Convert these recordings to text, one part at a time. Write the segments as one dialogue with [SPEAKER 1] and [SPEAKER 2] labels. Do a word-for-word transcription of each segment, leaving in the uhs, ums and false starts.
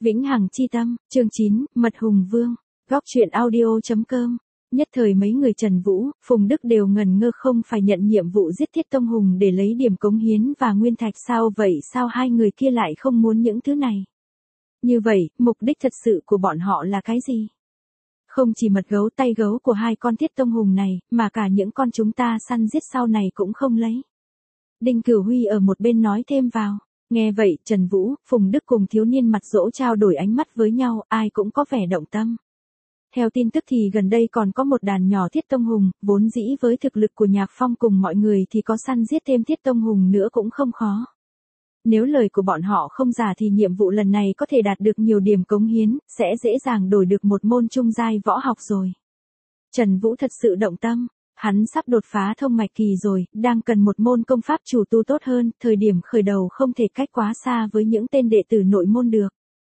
[SPEAKER 1] Vĩnh Hằng Chi Tâm, chương chín, Mật Hùng Vương, góc truyện audio.com. Nhất thời mấy người Trần Vũ, Phùng Đức đều ngần ngơ không phải nhận nhiệm vụ giết Thiết Tông Hùng để lấy điểm cống hiến và nguyên thạch sao vậy, sao hai người kia lại không muốn những thứ này? Như vậy, mục đích thật sự của bọn họ là cái gì? Không chỉ mật gấu tay gấu của hai con Thiết Tông Hùng này, mà cả những con chúng ta săn giết sau này cũng không lấy. Đinh Cửu Huy ở một bên nói thêm vào. Nghe vậy, Trần Vũ, Phùng Đức cùng thiếu niên mặt dỗ trao đổi ánh mắt với nhau, ai cũng có vẻ động tâm. Theo tin tức thì gần đây còn có một đàn nhỏ Thiết Tông Hùng, vốn dĩ với thực lực của Nhạc Phong cùng mọi người thì có săn giết thêm Thiết Tông Hùng nữa cũng không khó. Nếu lời của bọn họ không giả thì nhiệm vụ lần này có thể đạt được nhiều điểm cống hiến, sẽ dễ dàng đổi được một môn trung giai võ học rồi. Trần Vũ thật sự động tâm. Hắn sắp đột phá thông mạch kỳ rồi, đang cần một môn công pháp chủ tu tốt hơn, thời điểm khởi đầu không thể cách quá xa với những tên đệ tử nội môn được.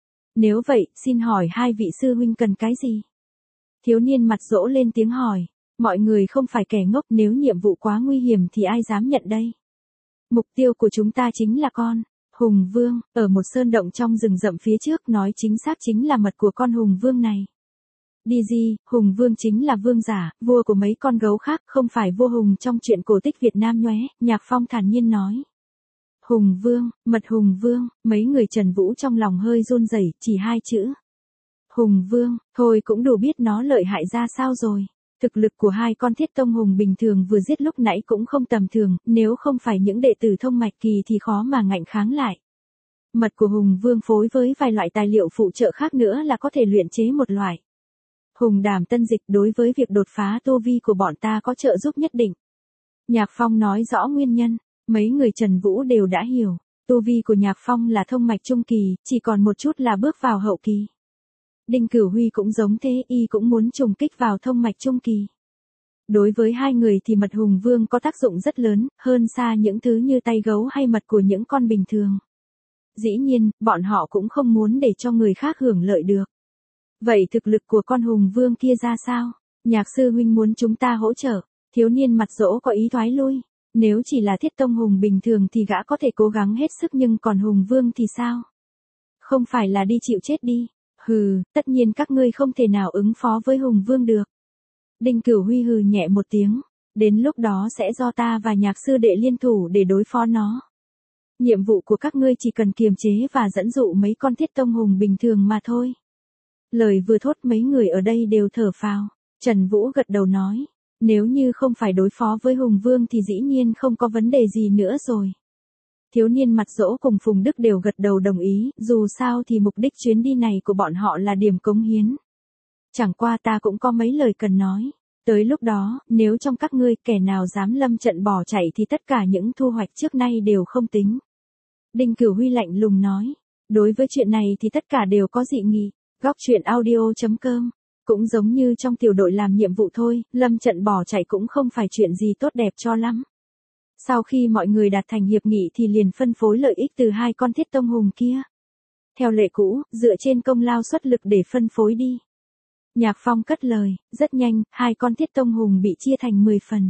[SPEAKER 1] Nếu vậy, xin hỏi hai vị sư huynh cần cái gì? Thiếu niên mặt dỗ lên tiếng hỏi, mọi người không phải kẻ ngốc, nếu nhiệm vụ quá nguy hiểm thì ai dám nhận đây? Mục tiêu của chúng ta chính là con Hùng Vương, ở một sơn động trong rừng rậm phía trước, nói chính xác chính là mật của con Hùng Vương này. Đi gì, Hùng Vương chính là vương giả, vua của mấy con gấu khác, không phải vua Hùng trong truyện cổ tích Việt Nam nhóe, Nhạc Phong thản nhiên nói. Hùng Vương, mật Hùng Vương, mấy người Trần Vũ trong lòng hơi run rẩy, chỉ hai chữ. Hùng Vương, thôi cũng đủ biết nó lợi hại ra sao rồi. Thực lực của hai con Thiết Tông Hùng bình thường vừa giết lúc nãy cũng không tầm thường, nếu không phải những đệ tử thông mạch kỳ thì khó mà ngạnh kháng lại. Mật của Hùng Vương phối với vài loại tài liệu phụ trợ khác nữa là có thể luyện chế một loại. Hùng Đàm tân dịch đối với việc đột phá tu vi của bọn ta có trợ giúp nhất định. Nhạc Phong nói rõ nguyên nhân, mấy người Trần Vũ đều đã hiểu, tu vi của Nhạc Phong là thông mạch trung kỳ, chỉ còn một chút là bước vào hậu kỳ. Đinh Cửu Huy cũng giống thế, y cũng muốn trùng kích vào thông mạch trung kỳ. Đối với hai người thì mật Hùng Vương có tác dụng rất lớn, hơn xa những thứ như tay gấu hay mật của những con bình thường. Dĩ nhiên, bọn họ cũng không muốn để cho người khác hưởng lợi được. Vậy thực lực của con Hùng Vương kia ra sao? Nhạc sư huynh muốn chúng ta hỗ trợ. Thiếu niên mặt dỗ có ý thoái lui. Nếu chỉ là Thiết Tông Hùng bình thường thì gã có thể cố gắng hết sức, nhưng còn Hùng Vương thì sao? Không phải là đi chịu chết đi. Hừ, tất nhiên các ngươi không thể nào ứng phó với Hùng Vương được. Đinh Cửu Huy hừ nhẹ một tiếng. Đến lúc đó sẽ do ta và nhạc sư đệ liên thủ để đối phó nó. Nhiệm vụ của các ngươi chỉ cần kiềm chế và dẫn dụ mấy con Thiết Tông Hùng bình thường mà thôi. Lời vừa thốt mấy người ở đây đều thở phào. Trần Vũ gật đầu nói, nếu như không phải đối phó với Hùng Vương thì dĩ nhiên không có vấn đề gì nữa rồi. Thiếu niên mặt dỗ cùng Phùng Đức đều gật đầu đồng ý, dù sao thì mục đích chuyến đi này của bọn họ là điểm cống hiến. Chẳng qua ta cũng có mấy lời cần nói. Tới lúc đó, nếu trong các ngươi kẻ nào dám lâm trận bỏ chạy thì tất cả những thu hoạch trước nay đều không tính. Đinh Cửu Huy lạnh lùng nói, đối với chuyện này thì tất cả đều có dị nghị. Góc truyện audio.com, cũng giống như trong tiểu đội làm nhiệm vụ thôi, lâm trận bỏ chạy cũng không phải chuyện gì tốt đẹp cho lắm. Sau khi mọi người đạt thành hiệp nghị thì liền phân phối lợi ích từ hai con Thiết Tông Hùng kia. Theo lệ cũ, dựa trên công lao xuất lực để phân phối đi. Nhạc Phong cất lời, rất nhanh, hai con Thiết Tông Hùng bị chia thành mười phần.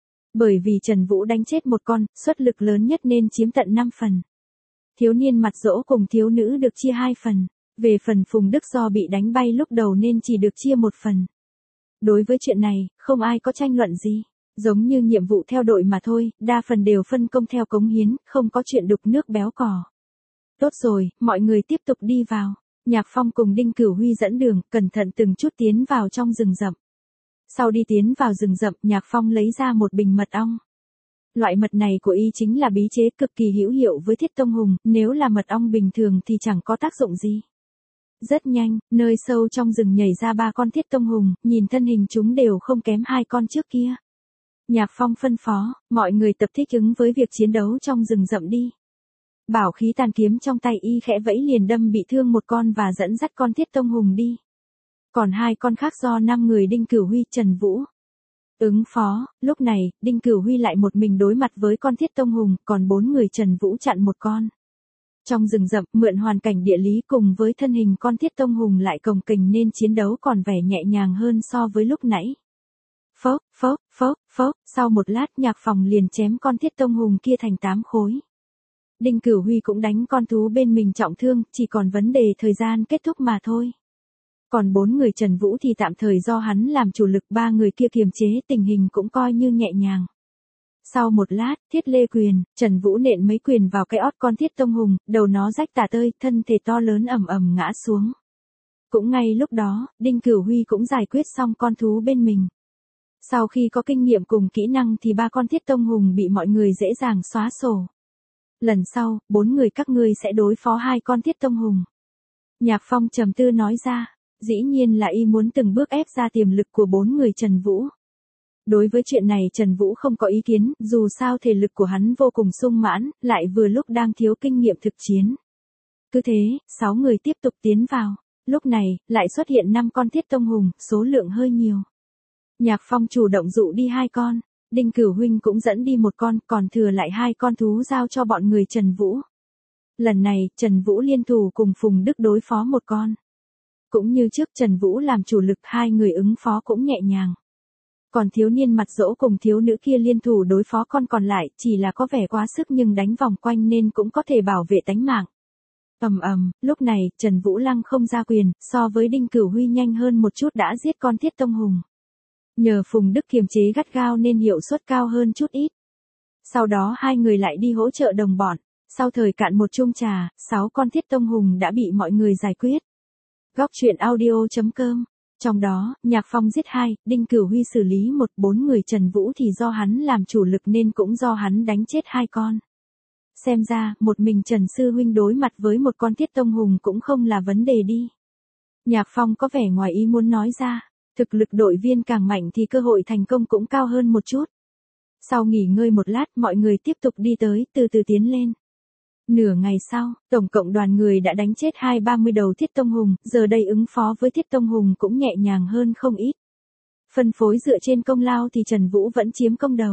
[SPEAKER 1] Bởi vì Trần Vũ đánh chết một con, xuất lực lớn nhất nên chiếm tận năm phần. Thiếu niên mặt dỗ cùng thiếu nữ được chia hai phần. Về phần Phùng Đức do bị đánh bay lúc đầu nên chỉ được chia một phần. Đối với chuyện này, không ai có tranh luận gì. Giống như nhiệm vụ theo đội mà thôi, đa phần đều phân công theo cống hiến, không có chuyện đục nước béo cò. Tốt rồi, mọi người tiếp tục đi vào. Nhạc Phong cùng Đinh Cửu Huy dẫn đường, cẩn thận từng chút tiến vào trong rừng rậm. Sau đi tiến vào rừng rậm, Nhạc Phong lấy ra một bình mật ong. Loại mật này của y chính là bí chế cực kỳ hữu hiệu với Thiết Tông Hùng, nếu là mật ong bình thường thì chẳng có tác dụng gì. Rất nhanh, nơi sâu trong rừng nhảy ra ba con Thiết Tông Hùng, nhìn thân hình chúng đều không kém hai con trước kia. Nhạc Phong phân phó, mọi người tập thích ứng với việc chiến đấu trong rừng rậm đi. Bảo khí tàn kiếm trong tay y khẽ vẫy liền đâm bị thương một con và dẫn dắt con Thiết Tông Hùng đi. Còn hai con khác do năm người Đinh Cửu Huy, Trần Vũ ứng phó. Lúc này, Đinh Cửu Huy lại một mình đối mặt với con Thiết Tông Hùng, còn bốn người Trần Vũ chặn một con. Trong rừng rậm, mượn hoàn cảnh địa lý cùng với thân hình con Thiết Tông Hùng lại cồng kềnh nên chiến đấu còn vẻ nhẹ nhàng hơn so với lúc nãy. Phốc, phốc, phốc, phốc, sau một lát Nhạc Phong liền chém con Thiết Tông Hùng kia thành tám khối. Đinh Cửu Huy cũng đánh con thú bên mình trọng thương, chỉ còn vấn đề thời gian kết thúc mà thôi. Còn bốn người Trần Vũ thì tạm thời do hắn làm chủ lực, ba người kia kiềm chế, tình hình cũng coi như nhẹ nhàng. Sau một lát, Thiết Lê quyền, Trần Vũ nện mấy quyền vào cái ót con Thiết Tông Hùng, đầu nó rách tả tơi, thân thể to lớn ầm ầm ngã xuống. Cũng ngay lúc đó, Đinh Cửu Huy cũng giải quyết xong con thú bên mình. Sau khi có kinh nghiệm cùng kỹ năng thì ba con Thiết Tông Hùng bị mọi người dễ dàng xóa sổ. Lần sau, bốn người các ngươi sẽ đối phó hai con Thiết Tông Hùng. Nhạc Phong trầm tư nói ra, dĩ nhiên là y muốn từng bước ép ra tiềm lực của bốn người Trần Vũ. Đối với chuyện này Trần Vũ không có ý kiến, dù sao thể lực của hắn vô cùng sung mãn, lại vừa lúc đang thiếu kinh nghiệm thực chiến. Cứ thế, sáu người tiếp tục tiến vào. Lúc này, lại xuất hiện năm con Thiết Tông Hùng, số lượng hơi nhiều. Nhạc Phong chủ động dụ đi hai con, Đinh Cửu Huynh cũng dẫn đi một con, còn thừa lại hai con thú giao cho bọn người Trần Vũ. Lần này, Trần Vũ liên thủ cùng Phùng Đức đối phó một con. Cũng như trước Trần Vũ làm chủ lực, hai người ứng phó cũng nhẹ nhàng. Còn thiếu niên mặt dỗ cùng thiếu nữ kia liên thủ đối phó con còn lại, chỉ là có vẻ quá sức nhưng đánh vòng quanh nên cũng có thể bảo vệ tánh mạng. Ầm ầm, lúc này, Trần Vũ Lăng không ra quyền, so với Đinh Cửu Huy nhanh hơn một chút đã giết con Thiết Tông Hùng. Nhờ Phùng Đức kiềm chế gắt gao nên hiệu suất cao hơn chút ít. Sau đó hai người lại đi hỗ trợ đồng bọn, sau thời cạn một chung trà, sáu con Thiết Tông Hùng đã bị mọi người giải quyết. Góc truyện audio chấm com. Trong đó, Nhạc Phong giết hai, Đinh Cửu Huy xử lý một, bốn người Trần Vũ thì do hắn làm chủ lực nên cũng do hắn đánh chết hai con. Xem ra, một mình Trần Sư Huynh đối mặt với một con Thiết Tông Hùng cũng không là vấn đề đi. Nhạc Phong có vẻ ngoài ý muốn nói ra, thực lực đội viên càng mạnh thì cơ hội thành công cũng cao hơn một chút. Sau nghỉ ngơi một lát mọi người tiếp tục đi tới, từ từ tiến lên. Nửa ngày sau, tổng cộng đoàn người đã đánh chết hai ba mươi đầu Thiết Tông Hùng, giờ đây ứng phó với Thiết Tông Hùng cũng nhẹ nhàng hơn không ít. Phân phối dựa trên công lao thì Trần Vũ vẫn chiếm công đầu.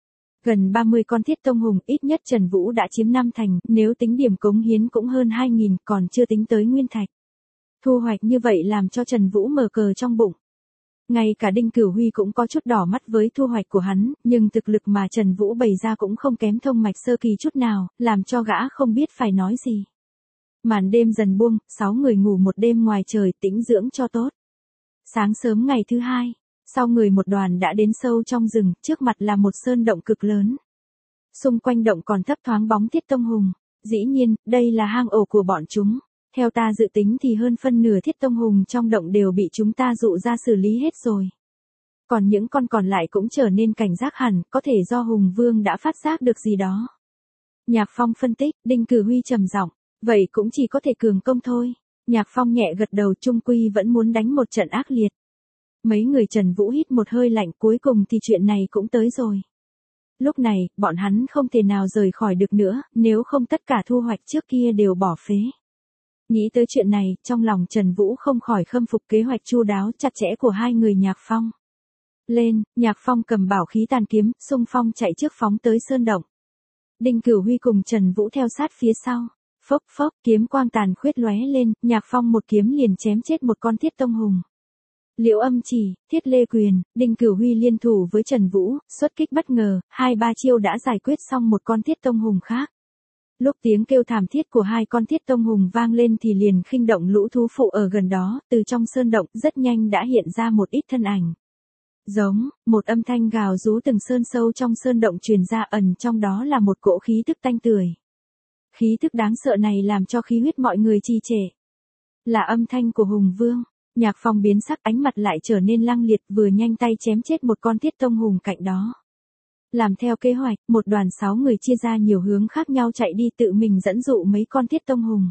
[SPEAKER 1] Gần ba mươi con Thiết Tông Hùng, ít nhất Trần Vũ đã chiếm năm thành, nếu tính điểm cống hiến cũng hơn hai nghìn, còn chưa tính tới nguyên thạch. Thu hoạch như vậy làm cho Trần Vũ mở cờ trong bụng. Ngay cả Đinh Cửu Huy cũng có chút đỏ mắt với thu hoạch của hắn, nhưng thực lực mà Trần Vũ bày ra cũng không kém thông mạch sơ kỳ chút nào, làm cho gã không biết phải nói gì. Màn đêm dần buông, sáu người ngủ một đêm ngoài trời tĩnh dưỡng cho tốt. Sáng sớm ngày thứ hai, sau người một đoàn đã đến sâu trong rừng, trước mặt là một sơn động cực lớn. Xung quanh động còn thấp thoáng bóng Thiết Tông Hùng, dĩ nhiên, đây là hang ổ của bọn chúng. Theo ta dự tính thì hơn phân nửa Thiết Tông Hùng trong động đều bị chúng ta dụ ra xử lý hết rồi. Còn những con còn lại cũng trở nên cảnh giác hẳn, có thể do Hùng Vương đã phát giác được gì đó. Nhạc Phong phân tích, Đinh Cửu Huy trầm giọng, vậy cũng chỉ có thể cường công thôi. Nhạc Phong nhẹ gật đầu, chung quy vẫn muốn đánh một trận ác liệt. Mấy người Trần Vũ hít một hơi lạnh, cuối cùng thì chuyện này cũng tới rồi. Lúc này, bọn hắn không thể nào rời khỏi được nữa, nếu không tất cả thu hoạch trước kia đều bỏ phế. Nghĩ tới chuyện này, trong lòng Trần Vũ không khỏi khâm phục kế hoạch chu đáo chặt chẽ của hai người Nhạc Phong. Lên, Nhạc Phong cầm bảo khí tàn kiếm, xung phong chạy trước phóng tới sơn động. Đinh Cửu Huy cùng Trần Vũ theo sát phía sau. Phốc phốc, kiếm quang tàn khuyết lóe lên, Nhạc Phong một kiếm liền chém chết một con Thiết Tông Hùng. Liễu Âm Chỉ, Thiết Lê Quyền, Đinh Cửu Huy liên thủ với Trần Vũ, xuất kích bất ngờ, hai ba chiêu đã giải quyết xong một con Thiết Tông Hùng khác. Lúc tiếng kêu thảm thiết của hai con Thiết Tông Hùng vang lên thì liền khinh động lũ thú phụ ở gần đó, từ trong sơn động rất nhanh đã hiện ra một ít thân ảnh. Giống, một âm thanh gào rú từng sơn sâu trong sơn động truyền ra, ẩn trong đó là một cỗ khí tức tanh tưởi. Khí tức đáng sợ này làm cho khí huyết mọi người trì trệ. Là âm thanh của Hùng Vương. Nhạc Phong biến sắc, ánh mặt lại trở nên lăng liệt, vừa nhanh tay chém chết một con Thiết Tông Hùng cạnh đó. Làm theo kế hoạch, một đoàn sáu người chia ra nhiều hướng khác nhau chạy đi tự mình dẫn dụ mấy con Thiết Tông Hùng.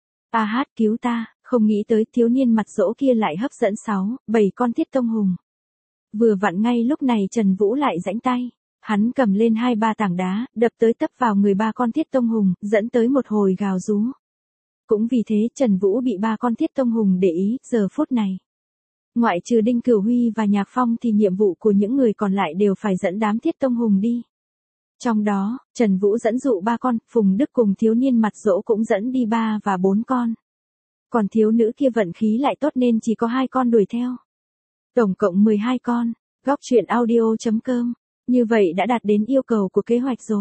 [SPEAKER 1] A hát cứu ta, không nghĩ tới thiếu niên mặt dỗ kia lại hấp dẫn sáu, bảy con Thiết Tông Hùng. Vừa vặn ngay lúc này Trần Vũ lại giãy tay. Hắn cầm lên hai ba tảng đá, đập tới tấp vào người ba con Thiết Tông Hùng, dẫn tới một hồi gào rú. Cũng vì thế Trần Vũ bị ba con Thiết Tông Hùng để ý, giờ phút này. Ngoại trừ Đinh Cửu Huy và Nhạc Phong thì nhiệm vụ của những người còn lại đều phải dẫn đám Thiết Tông Hùng đi. Trong đó, Trần Vũ dẫn dụ ba con, Phùng Đức cùng thiếu niên mặt dỗ cũng dẫn đi ba và bốn con. Còn thiếu nữ kia vận khí lại tốt nên chỉ có hai con đuổi theo. Tổng cộng mười hai con. Góc truyện audio chấm com. Như vậy đã đạt đến yêu cầu của kế hoạch rồi.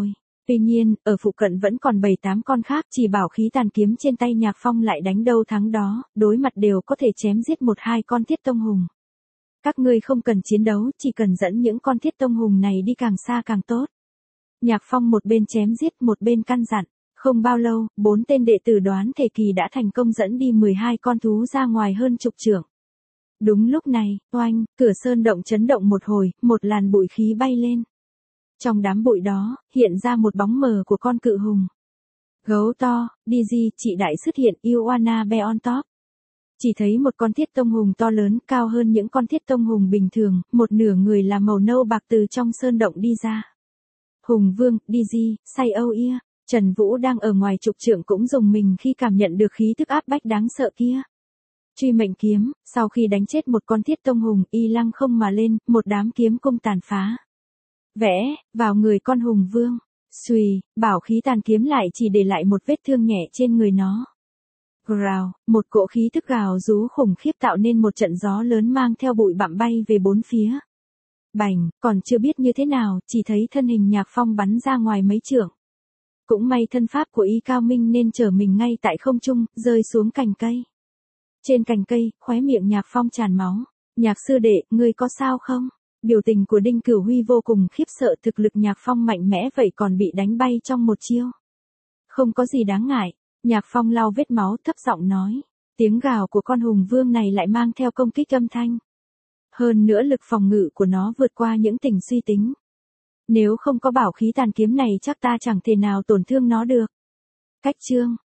[SPEAKER 1] Tuy nhiên, ở phụ cận vẫn còn bảy tám con khác, chỉ bảo khí tàn kiếm trên tay Nhạc Phong lại đánh đâu thắng đó, đối mặt đều có thể chém giết một hai con Thiết Tông Hùng. Các ngươi không cần chiến đấu, chỉ cần dẫn những con Thiết Tông Hùng này đi càng xa càng tốt. Nhạc Phong một bên chém giết một bên căn dặn. Không bao lâu, bốn tên đệ tử Đoán Thể Kỳ đã thành công dẫn đi mười hai con thú ra ngoài hơn chục trượng. Đúng lúc này, oanh, cửa sơn động chấn động một hồi, một làn bụi khí bay lên. Trong đám bụi đó, hiện ra một bóng mờ của con cự hùng. Gấu to, Digi, chị đại xuất hiện, Ioana Bear on top. Chỉ thấy một con Thiết Tông Hùng to lớn, cao hơn những con Thiết Tông Hùng bình thường, một nửa người là màu nâu bạc từ trong sơn động đi ra. Hùng Vương, Digi, say âu ia. Trần Vũ đang ở ngoài trục trượng cũng dùng mình khi cảm nhận được khí tức áp bách đáng sợ kia. Truy mệnh kiếm, sau khi đánh chết một con Thiết Tông Hùng, y lăng không mà lên, một đám kiếm cung tàn phá. Vẽ, vào người con Hùng Vương. Xùy, bảo khí tàn kiếm lại chỉ để lại một vết thương nhẹ trên người nó. Grào, một cỗ khí tức gào rú khủng khiếp tạo nên một trận gió lớn mang theo bụi bặm bay về bốn phía. Bành, còn chưa biết như thế nào, chỉ thấy thân hình Nhạc Phong bắn ra ngoài mấy trượng. Cũng may thân pháp của y cao minh nên chở mình ngay tại không trung, rơi xuống cành cây. Trên cành cây, khóe miệng Nhạc Phong tràn máu. Nhạc sư đệ, ngươi có sao không? Biểu tình của Đinh Cửu Huy vô cùng khiếp sợ, thực lực Nhạc Phong mạnh mẽ vậy còn bị đánh bay trong một chiêu. Không có gì đáng ngại. Nhạc Phong lau vết máu thấp giọng nói. Tiếng gào của con Hùng Vương này lại mang theo công kích âm thanh. Hơn nữa lực phòng ngự của nó vượt qua những tình suy tính. Nếu không có bảo khí tàn kiếm này chắc ta chẳng thể nào tổn thương nó được. Cách chương